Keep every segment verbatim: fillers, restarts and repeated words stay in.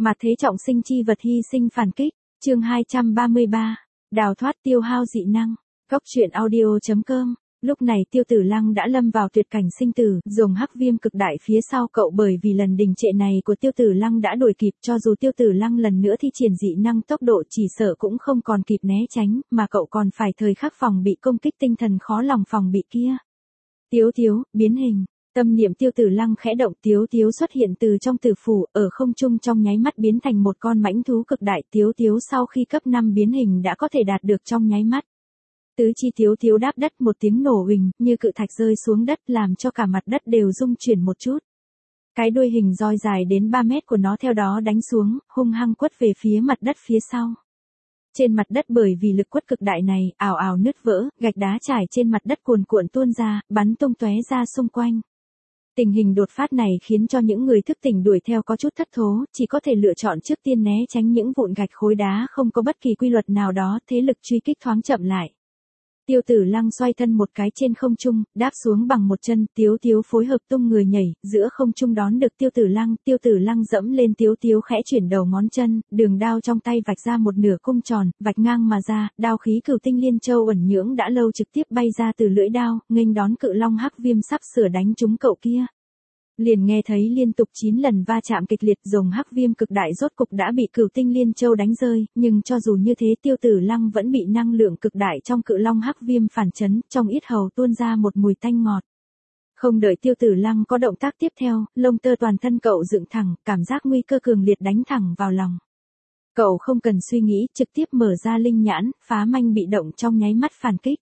Mà thế trọng sinh chi vật hy sinh phản kích, chương hai trăm ba mươi ba, đào thoát tiêu hao dị năng, góc truyện audio.com. Lúc này Tiêu Tử Lăng đã lâm vào tuyệt cảnh sinh tử, dùng hắc viêm cực đại phía sau cậu, bởi vì lần đình trệ này của Tiêu Tử Lăng đã đuổi kịp, cho dù Tiêu Tử Lăng lần nữa thi triển dị năng tốc độ chỉ sợ cũng không còn kịp né tránh, mà cậu còn phải thời khắc phòng bị công kích tinh thần khó lòng phòng bị kia. Tiếu Tiếu, biến hình. Tâm niệm Tiêu Tử Lăng khẽ động, Tiếu Tiếu xuất hiện từ trong tử phủ, ở không trung trong nháy mắt biến thành một con mãnh thú cực đại. Tiếu Tiếu sau khi cấp năm biến hình đã có thể đạt được trong nháy mắt. Tứ chi Tiếu Tiếu đáp đất một tiếng nổ huỳnh, như cự thạch rơi xuống đất làm cho cả mặt đất đều rung chuyển một chút. Cái đuôi hình roi dài đến ba mét của nó theo đó đánh xuống, hung hăng quất về phía mặt đất phía sau. Trên mặt đất bởi vì lực quất cực đại này, ào ào nứt vỡ, gạch đá trải trên mặt đất cuồn cuộn tuôn ra, bắn tung tóe ra xung quanh. Tình hình đột phát này khiến cho những người thức tỉnh đuổi theo có chút thất thố, chỉ có thể lựa chọn trước tiên né tránh những vụn gạch khối đá không có bất kỳ quy luật nào đó, thế lực truy kích thoáng chậm lại. Tiêu Tử Lăng xoay thân một cái trên không trung, đáp xuống bằng một chân, Tiếu Tiếu phối hợp tung người nhảy, giữa không trung đón được Tiêu Tử Lăng, Tiêu Tử Lăng dẫm lên Tiếu Tiếu khẽ chuyển đầu ngón chân, đường đao trong tay vạch ra một nửa cung tròn, vạch ngang mà ra, đao khí Cửu Tinh Liên Châu ẩn nhưỡng đã lâu trực tiếp bay ra từ lưỡi đao, nghênh đón cự long hắc viêm sắp sửa đánh trúng cậu kia. Liền nghe thấy liên tục chín lần va chạm kịch liệt, rồng hắc viêm cực đại rốt cục đã bị Cửu Tinh Liên Châu đánh rơi, nhưng cho dù như thế Tiêu Tử Lăng vẫn bị năng lượng cực đại trong cự long hắc viêm phản chấn, trong yết hầu tuôn ra một mùi tanh ngọt. Không đợi Tiêu Tử Lăng có động tác tiếp theo, lông tơ toàn thân cậu dựng thẳng, cảm giác nguy cơ cường liệt đánh thẳng vào lòng. Cậu không cần suy nghĩ, trực tiếp mở ra linh nhãn, phá manh bị động trong nháy mắt phản kích.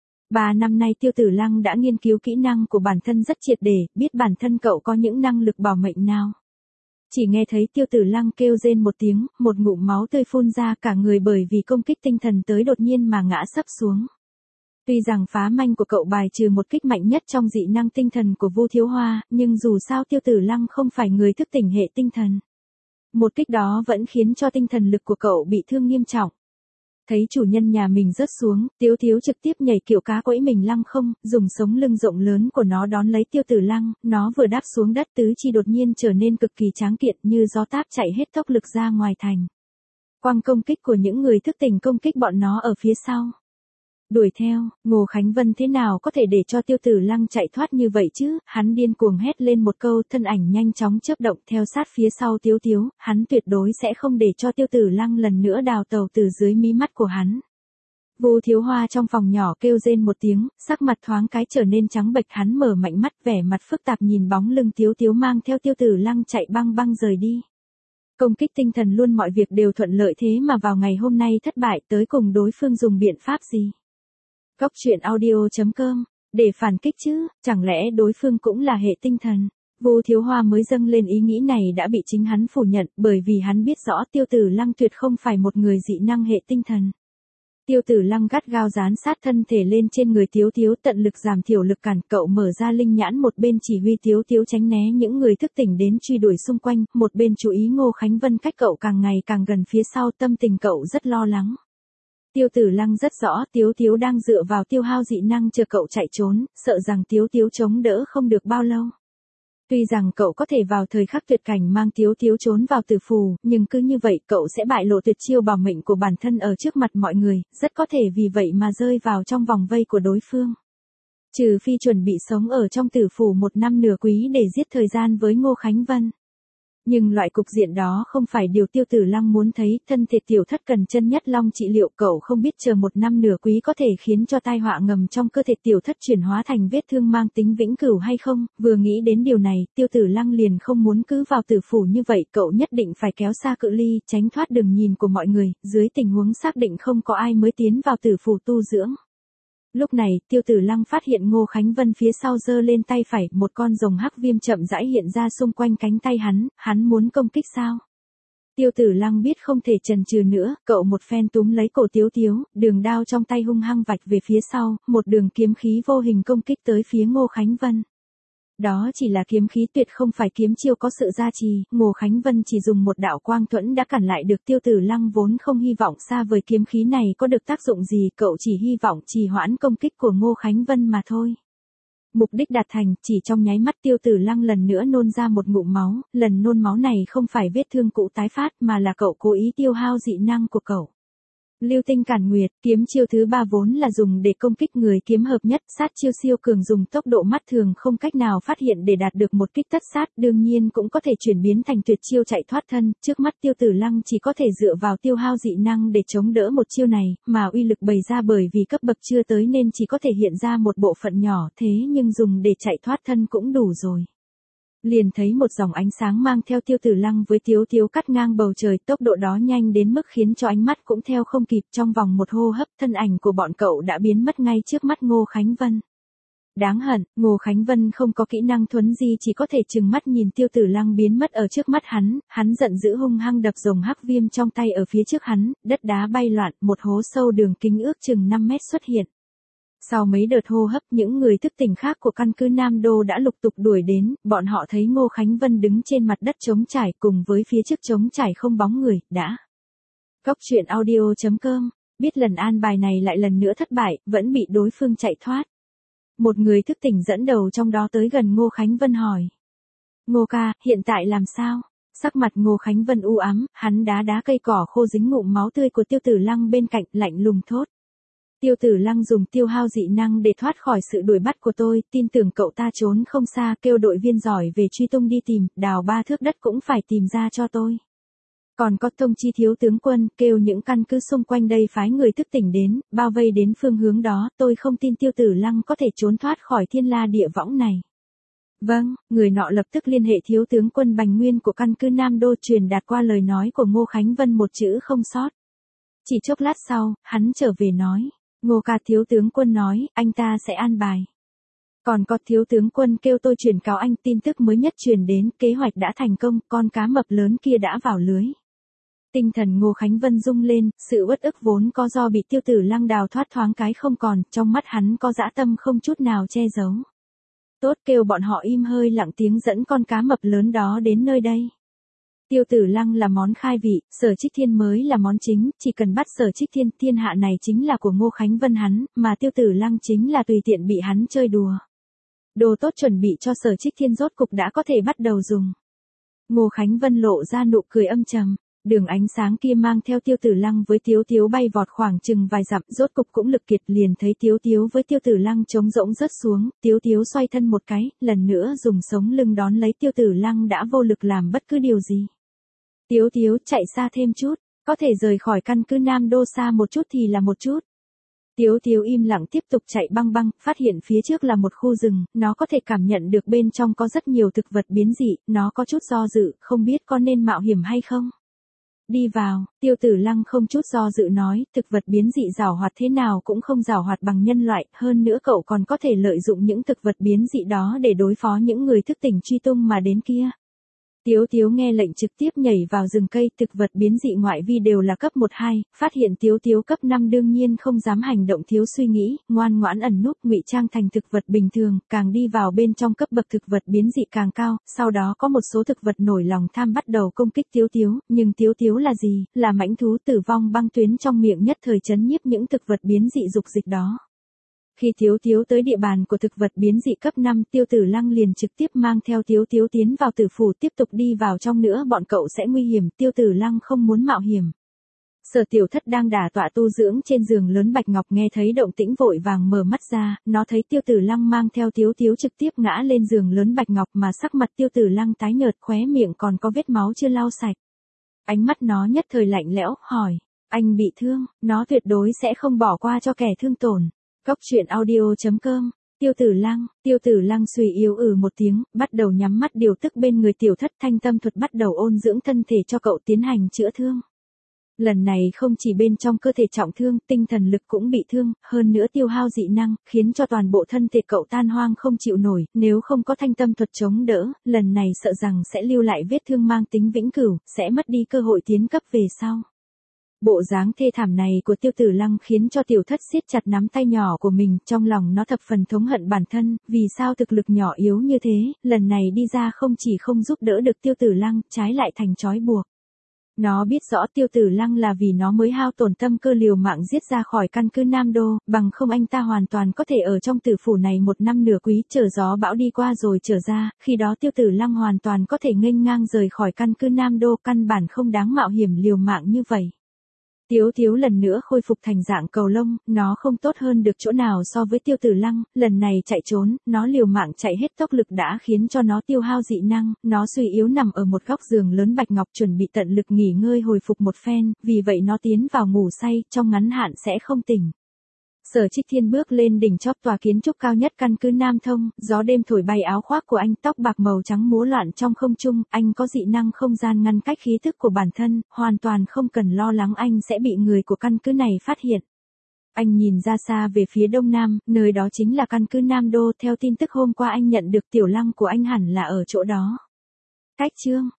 Ba năm nay Tiêu Tử Lăng đã nghiên cứu kỹ năng của bản thân rất triệt để, biết bản thân cậu có những năng lực bảo mệnh nào. Chỉ nghe thấy Tiêu Tử Lăng kêu rên một tiếng, một ngụm máu tươi phun ra, cả người bởi vì công kích tinh thần tới đột nhiên mà ngã sấp xuống. Tuy rằng phá manh của cậu bài trừ một kích mạnh nhất trong dị năng tinh thần của Vu Thiếu Hoa, nhưng dù sao Tiêu Tử Lăng không phải người thức tỉnh hệ tinh thần. Một kích đó vẫn khiến cho tinh thần lực của cậu bị thương nghiêm trọng. Thấy chủ nhân nhà mình rớt xuống, Tiếu Tiếu trực tiếp nhảy kiểu cá quẫy mình lăng không, dùng sống lưng rộng lớn của nó đón lấy Tiêu Tử Lăng, nó vừa đáp xuống đất tứ chi đột nhiên trở nên cực kỳ tráng kiện, như gió táp chạy hết tốc lực ra ngoài thành. Quang công kích của những người thức tỉnh công kích bọn nó ở phía sau. Đuổi theo, Ngô Khánh Vân thế nào có thể để cho Tiêu Tử Lăng chạy thoát như vậy chứ, hắn điên cuồng hét lên một câu, thân ảnh nhanh chóng chớp động theo sát phía sau Tiếu Tiếu, hắn tuyệt đối sẽ không để cho Tiêu Tử Lăng lần nữa đào tàu từ dưới mí mắt của hắn. Vu Thiếu Hoa trong phòng nhỏ kêu rên một tiếng, sắc mặt thoáng cái trở nên trắng bệch, hắn mở mạnh mắt vẻ mặt phức tạp nhìn bóng lưng Tiếu Tiếu mang theo Tiêu Tử Lăng chạy băng băng rời đi. Công kích tinh thần luôn mọi việc đều thuận lợi, thế mà vào ngày hôm nay thất bại, tới cùng đối phương dùng biện pháp gì? Góc truyện audio.com, để phản kích chứ, chẳng lẽ đối phương cũng là hệ tinh thần? Vu Thiếu Hoa mới dâng lên ý nghĩ này đã bị chính hắn phủ nhận, bởi vì hắn biết rõ Tiêu Tử Lăng tuyệt không phải một người dị năng hệ tinh thần. Tiêu Tử Lăng gắt gao dán sát thân thể lên trên người Tiếu Tiếu, tận lực giảm thiểu lực cản, cậu mở ra linh nhãn một bên chỉ huy Tiếu Tiếu tránh né những người thức tỉnh đến truy đuổi xung quanh, một bên chú ý Ngô Khánh Vân cách cậu càng ngày càng gần phía sau, tâm tình cậu rất lo lắng. Tiêu Tử Lăng rất rõ Tiếu Tiếu đang dựa vào tiêu hao dị năng chờ cậu chạy trốn, sợ rằng Tiếu Tiếu chống đỡ không được bao lâu. Tuy rằng cậu có thể vào thời khắc tuyệt cảnh mang Tiếu Tiếu trốn vào tử phù, nhưng cứ như vậy cậu sẽ bại lộ tuyệt chiêu bảo mệnh của bản thân ở trước mặt mọi người, rất có thể vì vậy mà rơi vào trong vòng vây của đối phương. Trừ phi chuẩn bị sống ở trong tử phù một năm nửa quý để giết thời gian với Ngô Khánh Vân. Nhưng loại cục diện đó không phải điều Tiêu Tử Lăng muốn thấy, thân thể tiểu thất cần chân nhất long trị liệu, cậu không biết chờ một năm nửa quý có thể khiến cho tai họa ngầm trong cơ thể tiểu thất chuyển hóa thành vết thương mang tính vĩnh cửu hay không, vừa nghĩ đến điều này, Tiêu Tử Lăng liền không muốn cứ vào tử phủ như vậy, cậu nhất định phải kéo xa cự ly, tránh thoát đường nhìn của mọi người, dưới tình huống xác định không có ai mới tiến vào tử phủ tu dưỡng. Lúc này, Tiêu Tử Lăng phát hiện Ngô Khánh Vân phía sau giơ lên tay phải, một con rồng hắc viêm chậm rãi hiện ra xung quanh cánh tay hắn, hắn muốn công kích sao? Tiêu Tử Lăng biết không thể chần chừ nữa, cậu một phen túm lấy cổ Tiếu Tiếu, đường đao trong tay hung hăng vạch về phía sau, một đường kiếm khí vô hình công kích tới phía Ngô Khánh Vân. Đó chỉ là kiếm khí, tuyệt không phải kiếm chiêu có sự gia trì, Ngô Khánh Vân chỉ dùng một đạo quang thuẫn đã cản lại được Tiêu Tử Lăng, vốn không hy vọng xa vời kiếm khí này có được tác dụng gì, cậu chỉ hy vọng trì hoãn công kích của Ngô Khánh Vân mà thôi. Mục đích đạt thành, chỉ trong nháy mắt Tiêu Tử Lăng lần nữa nôn ra một ngụm máu, lần nôn máu này không phải vết thương cũ tái phát mà là cậu cố ý tiêu hao dị năng của cậu. Lưu tinh cản nguyệt, kiếm chiêu thứ ba vốn là dùng để công kích người kiếm hợp nhất, sát chiêu siêu cường dùng tốc độ mắt thường không cách nào phát hiện để đạt được một kích tất sát, đương nhiên cũng có thể chuyển biến thành tuyệt chiêu chạy thoát thân, trước mắt Tiêu Tử Lăng chỉ có thể dựa vào tiêu hao dị năng để chống đỡ một chiêu này, mà uy lực bày ra bởi vì cấp bậc chưa tới nên chỉ có thể hiện ra một bộ phận nhỏ, thế nhưng dùng để chạy thoát thân cũng đủ rồi. Liền thấy một dòng ánh sáng mang theo Tiêu Tử Lăng với Tiếu Tiếu cắt ngang bầu trời, tốc độ đó nhanh đến mức khiến cho ánh mắt cũng theo không kịp, trong vòng một hô hấp thân ảnh của bọn cậu đã biến mất ngay trước mắt Ngô Khánh Vân. Đáng hận, Ngô Khánh Vân không có kỹ năng thuấn di, chỉ có thể trừng mắt nhìn Tiêu Tử Lăng biến mất ở trước mắt hắn, hắn giận dữ hung hăng đập rồng hắc viêm trong tay ở phía trước hắn, đất đá bay loạn, một hố sâu đường kính ước chừng năm mét xuất hiện. Sau mấy đợt hô hấp, những người thức tỉnh khác của căn cứ Nam Đô đã lục tục đuổi đến, bọn họ thấy Ngô Khánh Vân đứng trên mặt đất trống trải cùng với phía trước trống trải không bóng người, đã. Cóc truyện audio chấm com, biết lần an bài này lại lần nữa thất bại, vẫn bị đối phương chạy thoát. Một người thức tỉnh dẫn đầu trong đó tới gần Ngô Khánh Vân hỏi. Ngô ca, hiện tại làm sao? Sắc mặt Ngô Khánh Vân u ám, hắn đá đá cây cỏ khô dính ngụm máu tươi của Tiêu Tử Lăng bên cạnh, lạnh lùng thốt. Tiêu Tử Lăng dùng tiêu hao dị năng để thoát khỏi sự đuổi bắt của tôi, tin tưởng cậu ta trốn không xa, kêu đội viên giỏi về truy tung đi tìm, đào ba thước đất cũng phải tìm ra cho tôi. Còn có thông chi thiếu tướng quân, kêu những căn cứ xung quanh đây phái người thức tỉnh đến, bao vây đến phương hướng đó, tôi không tin Tiêu Tử Lăng có thể trốn thoát khỏi thiên la địa võng này. Vâng, người nọ lập tức liên hệ thiếu tướng quân Bành Nguyên của căn cứ Nam Đô truyền đạt qua lời nói của Ngô Khánh Vân một chữ không sót. Chỉ chốc lát sau, hắn trở về nói. Ngô ca, thiếu tướng quân nói, anh ta sẽ an bài. Còn có thiếu tướng quân kêu tôi truyền cáo anh, tin tức mới nhất truyền đến, kế hoạch đã thành công, con cá mập lớn kia đã vào lưới. Tinh thần Ngô Khánh Vân rung lên, sự uất ức vốn có do bị Tiêu Tử Lăng đào thoát thoáng cái không còn, trong mắt hắn có dã tâm không chút nào che giấu. Tốt, kêu bọn họ im hơi lặng tiếng dẫn con cá mập lớn đó đến nơi đây. Tiêu Tử Lăng là món khai vị, Sở Trích Thiên mới là món chính, chỉ cần bắt Sở Trích Thiên, thiên hạ này chính là của Ngô Khánh Vân hắn, mà Tiêu Tử Lăng chính là tùy tiện bị hắn chơi đùa. Đồ tốt chuẩn bị cho Sở Trích Thiên rốt cục đã có thể bắt đầu dùng. Ngô Khánh Vân lộ ra nụ cười âm trầm, đường ánh sáng kia mang theo Tiêu Tử Lăng với Tiếu Tiếu bay vọt khoảng chừng vài dặm, rốt cục cũng lực kiệt, liền thấy Tiếu Tiếu với Tiêu Tử Lăng trống rỗng rớt xuống, Tiếu Tiếu xoay thân một cái, lần nữa dùng sống lưng đón lấy Tiêu Tử Lăng đã vô lực làm bất cứ điều gì. Tiếu Tiếu, chạy xa thêm chút, có thể rời khỏi căn cứ Nam Đô xa một chút thì là một chút. Tiếu Tiếu im lặng tiếp tục chạy băng băng, phát hiện phía trước là một khu rừng, nó có thể cảm nhận được bên trong có rất nhiều thực vật biến dị, nó có chút do dự, không biết có nên mạo hiểm hay không. Đi vào, Tiêu Tử Lăng không chút do dự nói, thực vật biến dị giàu hoạt thế nào cũng không giàu hoạt bằng nhân loại, hơn nữa cậu còn có thể lợi dụng những thực vật biến dị đó để đối phó những người thức tỉnh truy tung mà đến kia. Tiếu Tiếu nghe lệnh trực tiếp nhảy vào rừng cây, thực vật biến dị ngoại vi đều là cấp một hai, phát hiện Tiếu Tiếu cấp năm đương nhiên không dám hành động thiếu suy nghĩ, ngoan ngoãn ẩn núp ngụy trang thành thực vật bình thường, càng đi vào bên trong cấp bậc thực vật biến dị càng cao, sau đó có một số thực vật nổi lòng tham bắt đầu công kích Tiếu Tiếu, nhưng Tiếu Tiếu là gì, là mãnh thú tử vong băng tuyến trong miệng nhất thời chấn nhiếp những thực vật biến dị dục dịch đó. Khi Tiếu Tiếu tới địa bàn của thực vật biến dị cấp năm, Tiêu Tử Lăng liền trực tiếp mang theo Tiếu Tiếu tiến vào tử phủ, tiếp tục đi vào trong nữa bọn cậu sẽ nguy hiểm, Tiêu Tử Lăng không muốn mạo hiểm. Sở Tiểu Thất đang đả tọa tu dưỡng trên giường lớn bạch ngọc nghe thấy động tĩnh vội vàng mở mắt ra, nó thấy Tiêu Tử Lăng mang theo Tiếu Tiếu trực tiếp ngã lên giường lớn bạch ngọc mà sắc mặt Tiêu Tử Lăng tái nhợt, khóe miệng còn có vết máu chưa lau sạch. Ánh mắt nó nhất thời lạnh lẽo, hỏi, anh bị thương, nó tuyệt đối sẽ không bỏ qua cho kẻ thương tổn. Cóc truyện audio chấm com, Tiêu Tử Lăng, Tiêu Tử Lăng suy yếu ừ một tiếng, bắt đầu nhắm mắt điều tức bên người Tiểu Thất, thanh tâm thuật bắt đầu ôn dưỡng thân thể cho cậu tiến hành chữa thương. Lần này không chỉ bên trong cơ thể trọng thương, tinh thần lực cũng bị thương, hơn nữa tiêu hao dị năng, khiến cho toàn bộ thân thể cậu tan hoang không chịu nổi, nếu không có thanh tâm thuật chống đỡ, lần này sợ rằng sẽ lưu lại vết thương mang tính vĩnh cửu, sẽ mất đi cơ hội tiến cấp về sau. Bộ dáng thê thảm này của Tiêu Tử Lăng khiến cho Tiểu Thất siết chặt nắm tay nhỏ của mình, trong lòng nó thập phần thống hận bản thân, vì sao thực lực nhỏ yếu như thế, lần này đi ra không chỉ không giúp đỡ được Tiêu Tử Lăng, trái lại thành trói buộc. Nó biết rõ Tiêu Tử Lăng là vì nó mới hao tổn tâm cơ liều mạng giết ra khỏi căn cứ Nam Đô, bằng không anh ta hoàn toàn có thể ở trong tử phủ này một năm nửa quý chờ gió bão đi qua rồi trở ra, khi đó Tiêu Tử Lăng hoàn toàn có thể nghênh ngang rời khỏi căn cứ Nam Đô, căn bản không đáng mạo hiểm liều mạng như vậy. Tiếu Tiếu lần nữa khôi phục thành dạng cầu lông, nó không tốt hơn được chỗ nào so với Tiêu Tử Lăng, lần này chạy trốn, nó liều mạng chạy hết tốc lực đã khiến cho nó tiêu hao dị năng, nó suy yếu nằm ở một góc giường lớn bạch ngọc chuẩn bị tận lực nghỉ ngơi hồi phục một phen, vì vậy nó tiến vào ngủ say, trong ngắn hạn sẽ không tỉnh. Sở Trích Thiên bước lên đỉnh chóp tòa kiến trúc cao nhất căn cứ Nam Thông, gió đêm thổi bay áo khoác của anh, tóc bạc màu trắng múa loạn trong không trung, anh có dị năng không gian ngăn cách khí thức của bản thân, hoàn toàn không cần lo lắng anh sẽ bị người của căn cứ này phát hiện. Anh nhìn ra xa về phía đông nam, nơi đó chính là căn cứ Nam Đô, theo tin tức hôm qua anh nhận được Tiểu Lăng của anh hẳn là ở chỗ đó. Cách chương